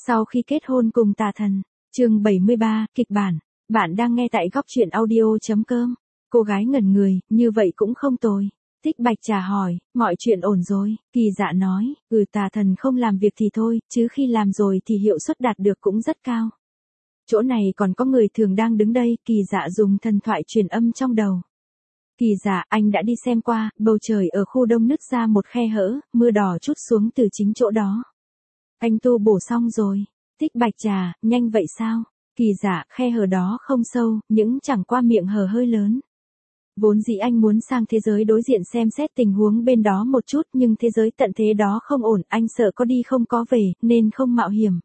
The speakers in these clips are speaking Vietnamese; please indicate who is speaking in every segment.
Speaker 1: Sau khi kết hôn cùng tà thần, chương 73, kịch bản. Bạn đang nghe tại góc truyện audio.com. Cô gái ngẩn người, như vậy cũng không tồi. Tích Bạch Trà hỏi, mọi chuyện ổn rồi. Kỳ Dạ nói, tà thần không làm việc thì thôi, chứ khi làm rồi thì hiệu suất đạt được cũng rất cao. Chỗ này còn có người thường đang đứng đây. Kỳ Dạ dùng thần thoại truyền âm trong đầu. Kỳ Dạ, anh đã đi xem qua, bầu trời ở khu đông nứt ra một khe hở, mưa đỏ trút xuống từ chính chỗ đó. Anh tu bổ xong rồi. Tích Bạch Trà, nhanh vậy sao? Kỳ Dạ, khe hở đó không sâu, nhưng chẳng qua miệng hở hơi lớn. Vốn dĩ anh muốn sang thế giới đối diện xem xét tình huống bên đó một chút, nhưng thế giới tận thế đó không ổn, anh sợ có đi không có về, nên không mạo hiểm.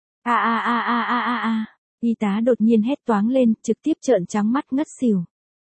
Speaker 1: Y tá đột nhiên hét toáng lên, trực tiếp trợn trắng mắt ngất xỉu.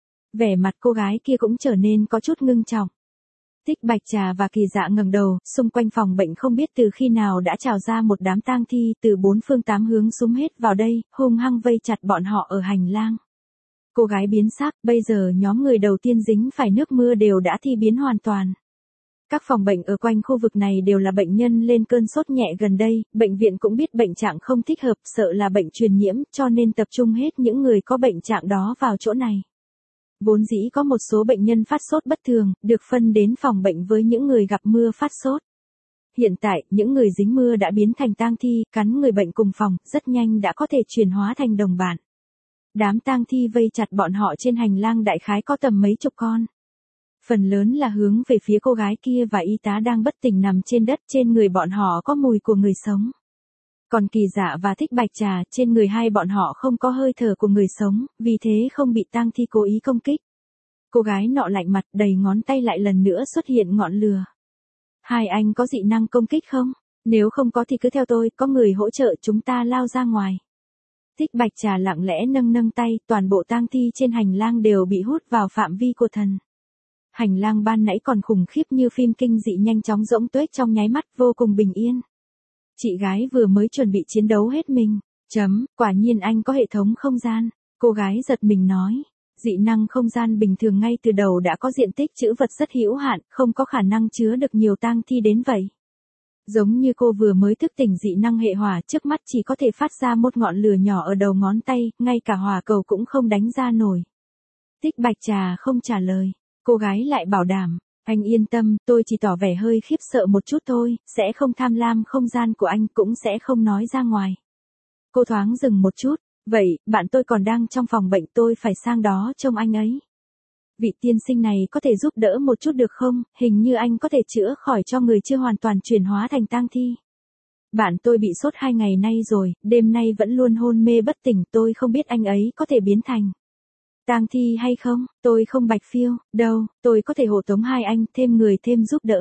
Speaker 1: Vẻ mặt cô gái kia cũng trở nên có chút ngưng trọng. Tích Bạch Trà và Kỳ Dạ ngẩng đầu, xung quanh phòng bệnh không biết từ khi nào đã trào ra một đám tang thi từ bốn phương tám hướng xúm hết vào đây, hung hăng vây chặt bọn họ ở hành lang. Cô gái biến sắc, bây giờ nhóm người đầu tiên dính phải nước mưa đều đã thi biến hoàn toàn. Các phòng bệnh ở quanh khu vực này đều là bệnh nhân lên cơn sốt nhẹ gần đây, bệnh viện cũng biết bệnh trạng không thích hợp, sợ là bệnh truyền nhiễm, cho nên tập trung hết những người có bệnh trạng đó vào chỗ này. Vốn dĩ có một số bệnh nhân phát sốt bất thường, được phân đến phòng bệnh với những người gặp mưa phát sốt. Hiện tại, những người dính mưa đã biến thành tang thi, cắn người bệnh cùng phòng, rất nhanh đã có thể chuyển hóa thành đồng bạn. Đám tang thi vây chặt bọn họ trên hành lang đại khái có tầm mấy chục con. Phần lớn là hướng về phía cô gái kia và y tá đang bất tỉnh nằm trên đất, trên người bọn họ có mùi của người sống. Còn Kỳ Dạ và Tích Bạch Trà, trên người hai bọn họ không có hơi thở của người sống, vì thế không bị tang thi cố ý công kích. Cô gái nọ lạnh mặt, đầy ngón tay lại lần nữa xuất hiện ngọn lửa. Hai anh có dị năng công kích không? Nếu không có thì cứ theo tôi, có người hỗ trợ chúng ta lao ra ngoài. Tích Bạch Trà lặng lẽ nâng tay, toàn bộ tang thi trên hành lang đều bị hút vào phạm vi của thần. Hành lang ban nãy còn khủng khiếp như phim kinh dị nhanh chóng rỗng tuếch trong nháy mắt, vô cùng bình yên. Chị gái vừa mới chuẩn bị chiến đấu hết mình. Quả nhiên anh có hệ thống không gian. Cô gái giật mình nói. Dị năng không gian bình thường ngay từ đầu đã có diện tích trữ vật rất hữu hạn, không có khả năng chứa được nhiều tang thi đến vậy. Giống như cô vừa mới thức tỉnh dị năng hệ hỏa, trước mắt chỉ có thể phát ra một ngọn lửa nhỏ ở đầu ngón tay, ngay cả hỏa cầu cũng không đánh ra nổi. Tích Bạch Trà không trả lời. Cô gái lại bảo đảm. Anh yên tâm, tôi chỉ tỏ vẻ hơi khiếp sợ một chút thôi, sẽ không tham lam không gian của anh, cũng sẽ không nói ra ngoài. Cô thoáng dừng một chút, vậy, bạn tôi còn đang trong phòng bệnh, tôi phải sang đó trông anh ấy. Vị tiên sinh này có thể giúp đỡ một chút được không, hình như anh có thể chữa khỏi cho người chưa hoàn toàn chuyển hóa thành tang thi. Bạn tôi bị sốt 2 ngày nay rồi, đêm nay vẫn luôn hôn mê bất tỉnh, tôi không biết anh ấy có thể biến thành tang thi hay không, tôi không Bạch Phiêu, đâu, tôi có thể hộ tống hai anh, thêm người thêm giúp đỡ.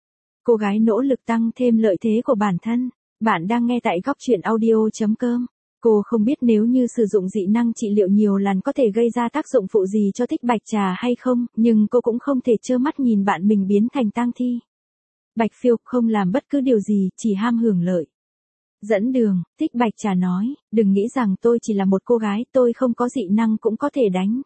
Speaker 1: Cô gái nỗ lực tăng thêm lợi thế của bản thân. Bạn đang nghe tại góc truyện audio.com. Cô không biết nếu như sử dụng dị năng trị liệu nhiều lần có thể gây ra tác dụng phụ gì cho Tích Bạch Trà hay không, nhưng cô cũng không thể trơ mắt nhìn bạn mình biến thành tang thi. Bạch Phiêu không làm bất cứ điều gì, chỉ ham hưởng lợi. Dẫn đường, Tích Bạch Trà nói, đừng nghĩ rằng tôi chỉ là một cô gái, tôi không có dị năng cũng có thể đánh.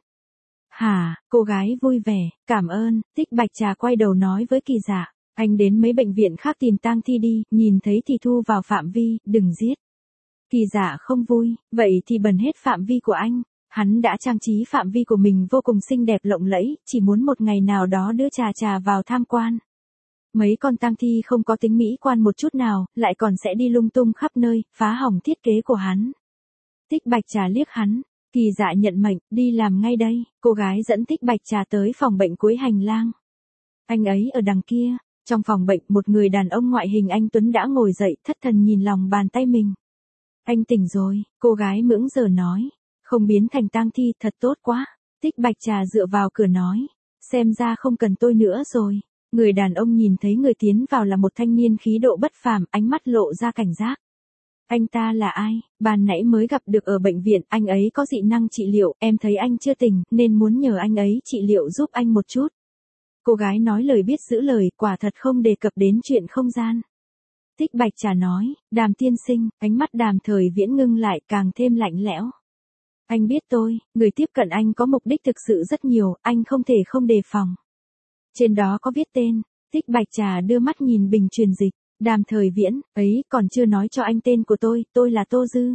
Speaker 1: Hả, cô gái vui vẻ, cảm ơn. Tích Bạch Trà quay đầu nói với Kỳ Dạ, anh đến mấy bệnh viện khác tìm tang thi đi, nhìn thấy thì thu vào phạm vi, đừng giết. Kỳ Dạ không vui, vậy thì bần hết phạm vi của anh. Hắn đã trang trí phạm vi của mình vô cùng xinh đẹp lộng lẫy, chỉ muốn một ngày nào đó đưa Trà vào tham quan. Mấy con tang thi không có tính mỹ quan một chút nào, lại còn sẽ đi lung tung khắp nơi, phá hỏng thiết kế của hắn. Tích Bạch Trà liếc hắn. Kỳ Dạ nhận mệnh, đi làm ngay đây. Cô gái dẫn Tích Bạch Trà tới phòng bệnh cuối hành lang. Anh ấy ở đằng kia. Trong phòng bệnh, một người đàn ông ngoại hình anh tuấn đã ngồi dậy, thất thần nhìn lòng bàn tay mình. Anh tỉnh rồi, cô gái mững giờ nói. Không biến thành tang thi, thật tốt quá. Tích Bạch Trà dựa vào cửa nói. Xem ra không cần tôi nữa rồi. Người đàn ông nhìn thấy người tiến vào là một thanh niên khí độ bất phàm, ánh mắt lộ ra cảnh giác. Anh ta là ai? Ban nãy mới gặp được ở bệnh viện, anh ấy có dị năng trị liệu, em thấy anh chưa tỉnh, nên muốn nhờ anh ấy trị liệu giúp anh một chút. Cô gái nói lời biết giữ lời, quả thật không đề cập đến chuyện không gian. Tích Bạch Trà nói, Đàm tiên sinh, ánh mắt Đàm Thời Viễn ngưng lại, càng thêm lạnh lẽo. Anh biết tôi, người tiếp cận anh có mục đích thực sự rất nhiều, anh không thể không đề phòng. Trên đó có viết tên. Tích Bạch Trà đưa mắt nhìn bình truyền dịch. Đàm Thời Viễn, ấy, còn chưa nói cho anh tên của tôi là Tô Dư.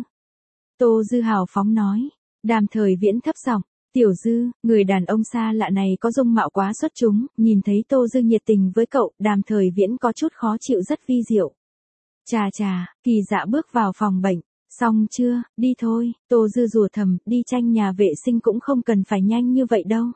Speaker 1: Tô Dư hào phóng nói. Đàm Thời Viễn thấp giọng, Tiểu Dư, người đàn ông xa lạ này có dung mạo quá xuất chúng, nhìn thấy Tô Dư nhiệt tình với cậu, Đàm Thời Viễn có chút khó chịu rất vi diệu. Chà chà, Kỳ Dạ bước vào phòng bệnh. Xong chưa, đi thôi, Tô Dư rủa thầm, đi tranh nhà vệ sinh cũng không cần phải nhanh như vậy đâu.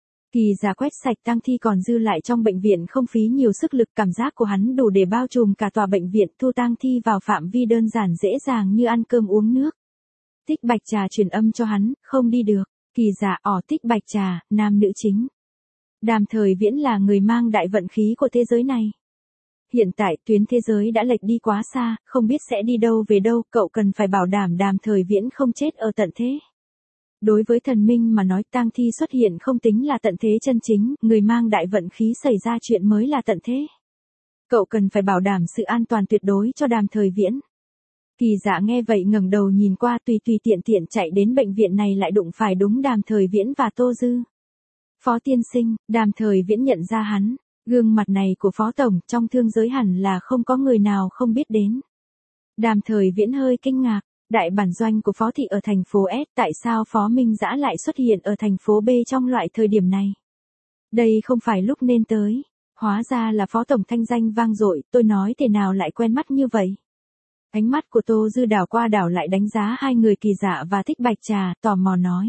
Speaker 1: Kỳ Dạ quét sạch tang thi còn dư lại trong bệnh viện không phí nhiều sức lực, cảm giác của hắn đủ để bao trùm cả tòa bệnh viện, thu tang thi vào phạm vi đơn giản dễ dàng như ăn cơm uống nước. Tích Bạch Trà truyền âm cho hắn, không đi được. Kỳ Dạ, Tích Bạch Trà, nam nữ chính. Đàm Thời Viễn là người mang đại vận khí của thế giới này. Hiện tại tuyến thế giới đã lệch đi quá xa, không biết sẽ đi đâu về đâu, cậu cần phải bảo đảm Đàm Thời Viễn không chết ở tận thế. Đối với thần minh mà nói, tang thi xuất hiện không tính là tận thế chân chính, người mang đại vận khí xảy ra chuyện mới là tận thế. Cậu cần phải bảo đảm sự an toàn tuyệt đối cho Đàm Thời Viễn. Kỳ Dạ nghe vậy ngẩng đầu nhìn qua, tùy tiện chạy đến bệnh viện này lại đụng phải đúng Đàm Thời Viễn và Tô Dư. Phó tiên sinh, Đàm Thời Viễn nhận ra hắn, gương mặt này của Phó Tổng trong thương giới hẳn là không có người nào không biết đến. Đàm Thời Viễn hơi kinh ngạc, đại bản doanh của Phó Thị ở thành phố S, tại sao Phó Minh Dã lại xuất hiện ở thành phố B trong loại thời điểm này? Đây không phải lúc nên tới, hóa ra là Phó Tổng thanh danh vang dội, tôi nói thế nào lại quen mắt như vậy? Ánh mắt của Tô Dư đảo qua đảo lại đánh giá hai người Kỳ Dạ và Tích Bạch Trà, tò mò nói.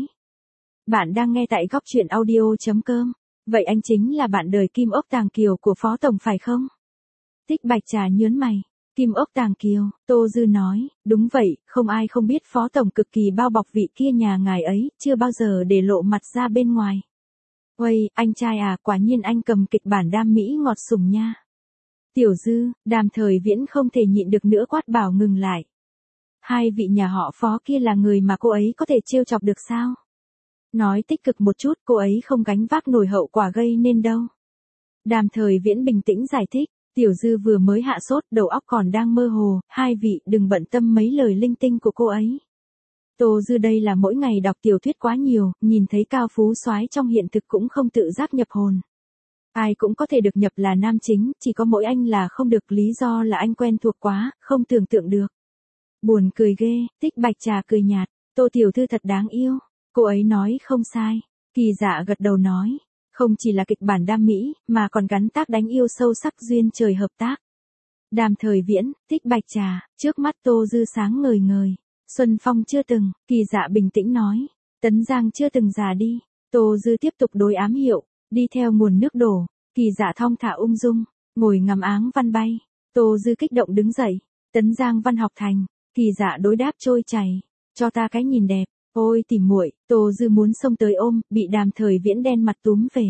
Speaker 1: Bạn đang nghe tại góc truyện audio.com, vậy anh chính là bạn đời Kim Ốc Tàng Kiều của Phó Tổng phải không? Tích Bạch Trà nhớn mày, Kim Ốc Tàng Kiều, Tô Dư nói, đúng vậy, không ai không biết Phó Tổng cực kỳ bao bọc vị kia nhà ngài ấy, chưa bao giờ để lộ mặt ra bên ngoài. Uầy, anh trai à, quả nhiên anh cầm kịch bản đam mỹ ngọt sủng nha. Tiểu Dư, Đàm Thời Viễn không thể nhịn được nữa quát bảo ngừng lại. Hai vị nhà họ Phó kia là người mà cô ấy có thể trêu chọc được sao? Nói tích cực một chút, cô ấy không gánh vác nổi hậu quả gây nên đâu. Đàm Thời Viễn bình tĩnh giải thích, Tiểu Dư vừa mới hạ sốt, đầu óc còn đang mơ hồ, hai vị đừng bận tâm mấy lời linh tinh của cô ấy. Tô Dư đây là mỗi ngày đọc tiểu thuyết quá nhiều, nhìn thấy cao phú soái trong hiện thực cũng không tự giác nhập hồn. Ai cũng có thể được nhập là nam chính, chỉ có mỗi anh là không được, lý do là anh quen thuộc quá, không tưởng tượng được. Buồn cười ghê, Tích Bạch Trà cười nhạt, Tô Tiểu Thư thật đáng yêu. Cô ấy nói không sai. Kỳ Dạ gật đầu nói, không chỉ là kịch bản đam mỹ, mà còn gắn tác đánh yêu sâu sắc, duyên trời hợp tác. Đàm Thời Viễn, Tích Bạch Trà, trước mắt Tô Dư sáng ngời ngời. Xuân Phong chưa từng, Kỳ Dạ bình tĩnh nói. Tấn Giang chưa từng già đi. Tô Dư tiếp tục đối ám hiệu, đi theo nguồn nước đổ. Kỳ Dạ thong thả ung dung, ngồi ngắm áng văn bay. Tô Dư kích động đứng dậy. Tấn Giang văn học thành. Kỳ Dạ đối đáp trôi chảy. Cho ta cái nhìn đẹp. Ôi tỉ muội, Tô Dư muốn xông tới ôm, bị Đàm Thời Viễn đen mặt túm về.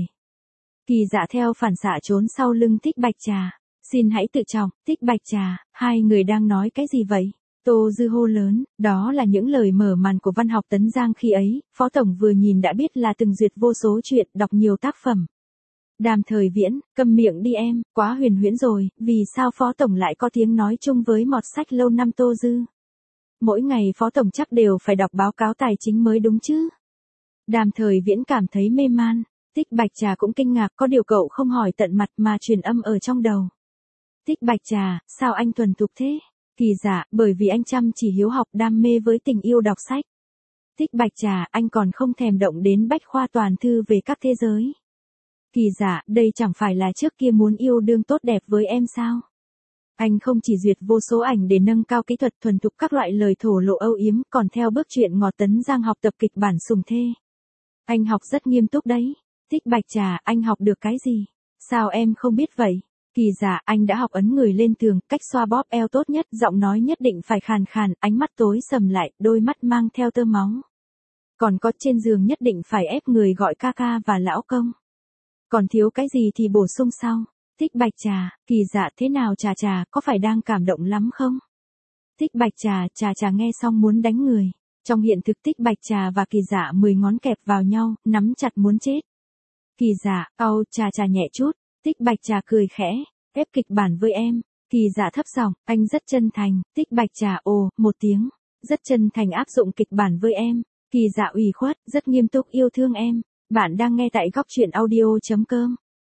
Speaker 1: Kỳ Dạ theo phản xạ trốn sau lưng Tích Bạch Trà. Xin hãy tự trọng, Tích Bạch Trà, hai người đang nói cái gì vậy? Tô Dư hô lớn, đó là những lời mở màn của văn học Tấn Giang khi ấy, Phó Tổng vừa nhìn đã biết là từng duyệt vô số chuyện, đọc nhiều tác phẩm. Đàm Thời Viễn, câm miệng đi em, quá huyền huyễn rồi, vì sao Phó Tổng lại có tiếng nói chung với mọt sách lâu năm Tô Dư? Mỗi ngày Phó Tổng chắc đều phải đọc báo cáo tài chính mới đúng chứ? Đàm Thời Viễn cảm thấy mê man, Tích Bạch Trà cũng kinh ngạc, có điều cậu không hỏi tận mặt mà truyền âm ở trong đầu. Tích Bạch Trà, sao anh thuần thục thế? Kỳ Dạ, bởi vì anh chăm chỉ hiếu học, đam mê với tình yêu đọc sách. Tích Bạch Trà, anh còn không thèm động đến bách khoa toàn thư về các thế giới. Kỳ Dạ, đây chẳng phải là trước kia muốn yêu đương tốt đẹp với em sao? Anh không chỉ duyệt vô số ảnh để nâng cao kỹ thuật thuần thục các loại lời thổ lộ âu yếm, còn theo bước truyện ngọt Tấn Giang học tập kịch bản sùng thê. Anh học rất nghiêm túc đấy. Tích Bạch Trà, anh học được cái gì? Sao em không biết vậy? Kỳ Dạ, anh đã học ấn người lên tường, cách xoa bóp eo tốt nhất, giọng nói nhất định phải khàn khàn, ánh mắt tối sầm lại, đôi mắt mang theo tơ máu. Còn có trên giường nhất định phải ép người gọi ca ca và lão công. Còn thiếu cái gì thì bổ sung sau. Tích Bạch Trà, Kỳ Dạ thế nào Trà có phải đang cảm động lắm không? Tích Bạch Trà nghe xong muốn đánh người. Trong hiện thực Tích Bạch Trà và Kỳ Dạ 10 ngón kẹp vào nhau, nắm chặt muốn chết. Kỳ Dạ, Trà nhẹ chút. Tích Bạch Trà cười khẽ, ép kịch bản với em. Kỳ Dạ thấp giọng, anh rất chân thành. Tích Bạch Trà một tiếng, rất chân thành áp dụng kịch bản với em. Kỳ Dạ ủy khuất, rất nghiêm túc yêu thương em. Bạn đang nghe tại góc truyện audio.com.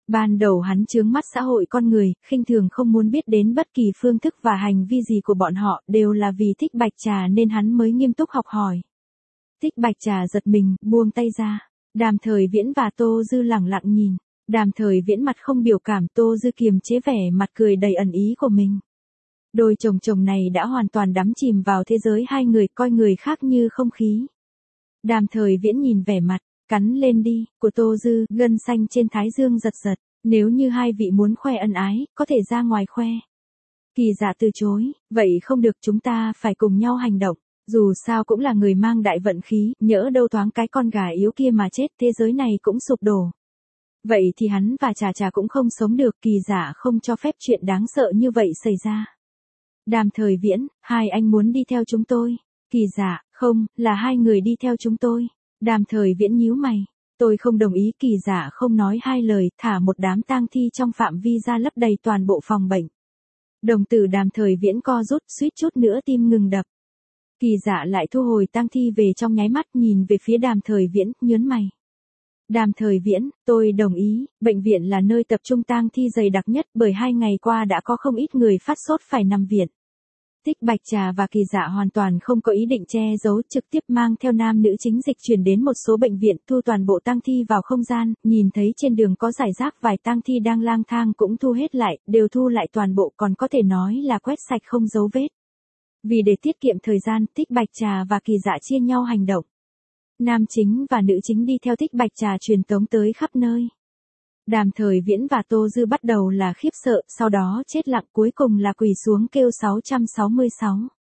Speaker 1: Ban đầu hắn chướng mắt xã hội con người, khinh thường không muốn biết đến bất kỳ phương thức và hành vi gì của bọn họ, đều là vì thích Bạch Trà nên hắn mới nghiêm túc học hỏi. Thích Bạch Trà giật mình, buông tay ra. Đàm Thời Viễn và Tô Dư lẳng lặng nhìn. Đàm Thời Viễn mặt không biểu cảm, Tô Dư kiềm chế vẻ mặt cười đầy ẩn ý của mình. Đôi chồng chồng này đã hoàn toàn đắm chìm vào thế giới hai người, coi người khác như không khí. Đàm Thời Viễn nhìn vẻ mặt, cắn lên đi, của Tô Dư, gân xanh trên thái dương giật giật. Nếu như hai vị muốn khoe ân ái, có thể ra ngoài khoe. Kỳ Dạ từ chối, vậy không được, chúng ta phải cùng nhau hành động. Dù sao cũng là người mang đại vận khí, nhỡ đâu thoáng cái con gà yếu kia mà chết, thế giới này cũng sụp đổ. Vậy thì hắn và Trà Trà cũng không sống được, Kỳ Dạ không cho phép chuyện đáng sợ như vậy xảy ra. Đàm Thời Viễn, hai anh muốn đi theo chúng tôi. Kỳ Dạ, không, là hai người đi theo chúng tôi. Đàm Thời Viễn nhíu mày. Tôi không đồng ý. Kỳ Dạ không nói hai lời, thả một đám tang thi trong phạm vi ra lấp đầy toàn bộ phòng bệnh. Đồng tử Đàm Thời Viễn co rút, suýt chút nữa tim ngừng đập. Kỳ Dạ lại thu hồi tang thi về trong nháy mắt, nhìn về phía Đàm Thời Viễn, nhớn mày. Đàm Thời Viễn, tôi đồng ý, bệnh viện là nơi tập trung tang thi dày đặc nhất, bởi 2 ngày qua đã có không ít người phát sốt phải nằm viện. Thích Bạch Trà và Kỳ Dạ hoàn toàn không có ý định che giấu, trực tiếp mang theo nam nữ chính dịch chuyển đến một số bệnh viện, thu toàn bộ tang thi vào không gian, nhìn thấy trên đường có rải rác vài tang thi đang lang thang cũng thu hết lại, đều thu lại toàn bộ, còn có thể nói là quét sạch không dấu vết. Vì để tiết kiệm thời gian, Thích Bạch Trà và Kỳ Dạ chia nhau hành động. Nam chính và nữ chính đi theo Thích Bạch Trà truyền tống tới khắp nơi. Đàm Thời Viễn và Tô Dư bắt đầu là khiếp sợ, sau đó chết lặng, cuối cùng là quỳ xuống kêu 666.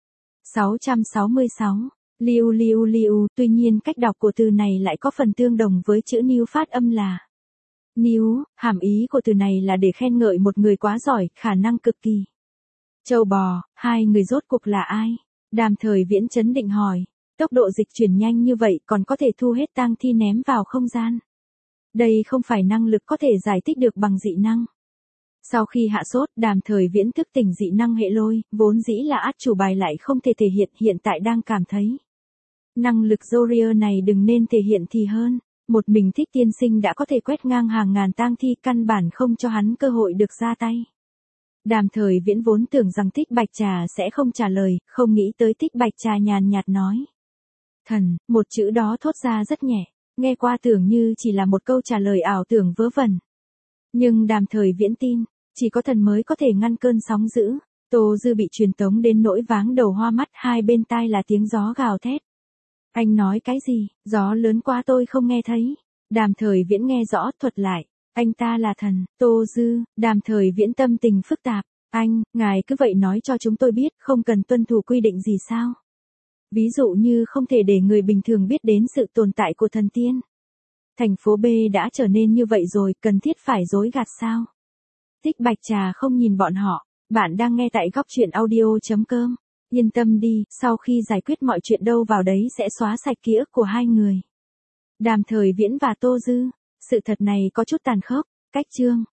Speaker 1: 666. Liu liu liu, tuy nhiên cách đọc của từ này lại có phần tương đồng với chữ Niu, phát âm là Niu, hàm ý của từ này là để khen ngợi một người quá giỏi, khả năng cực kỳ. Châu bò, hai người rốt cuộc là ai? Đàm Thời Viễn chấn định hỏi. Tốc độ dịch chuyển nhanh như vậy còn có thể thu hết tang thi ném vào không gian. Đây không phải năng lực có thể giải thích được bằng dị năng. Sau khi hạ sốt, Đàm Thời Viễn thức tỉnh dị năng hệ lôi, vốn dĩ là át chủ bài lại không thể thể hiện, hiện tại đang cảm thấy. Năng lực Warrior này đừng nên thể hiện thì hơn. Một mình Thích tiên sinh đã có thể quét ngang hàng ngàn tang thi, căn bản không cho hắn cơ hội được ra tay. Đàm Thời Viễn vốn tưởng rằng Thích Bạch Trà sẽ không trả lời, không nghĩ tới Thích Bạch Trà nhàn nhạt nói. Thần, một chữ đó thốt ra rất nhẹ, nghe qua tưởng như chỉ là một câu trả lời ảo tưởng vớ vẩn. Nhưng Đàm Thời Viễn tin, chỉ có thần mới có thể ngăn cơn sóng dữ. Tô Dư bị truyền tống đến nỗi váng đầu hoa mắt, hai bên tai là tiếng gió gào thét. Anh nói cái gì, gió lớn quá tôi không nghe thấy. Đàm Thời Viễn nghe rõ, thuật lại. Anh ta là thần. Tô Dư, Đàm Thời Viễn tâm tình phức tạp. Anh, ngài cứ vậy nói cho chúng tôi biết, không cần tuân thủ quy định gì sao? Ví dụ như không thể để người bình thường biết đến sự tồn tại của thần tiên. Thành phố B đã trở nên như vậy rồi, cần thiết phải dối gạt sao? Thích Bạch Trà không nhìn bọn họ. Bạn đang nghe tại góc truyện audio.com. Yên tâm đi, sau khi giải quyết mọi chuyện đâu vào đấy sẽ xóa sạch ký ức của hai người. Đàm Thời Viễn và Tô Dư. Sự thật này có chút tàn khốc. Cách chương.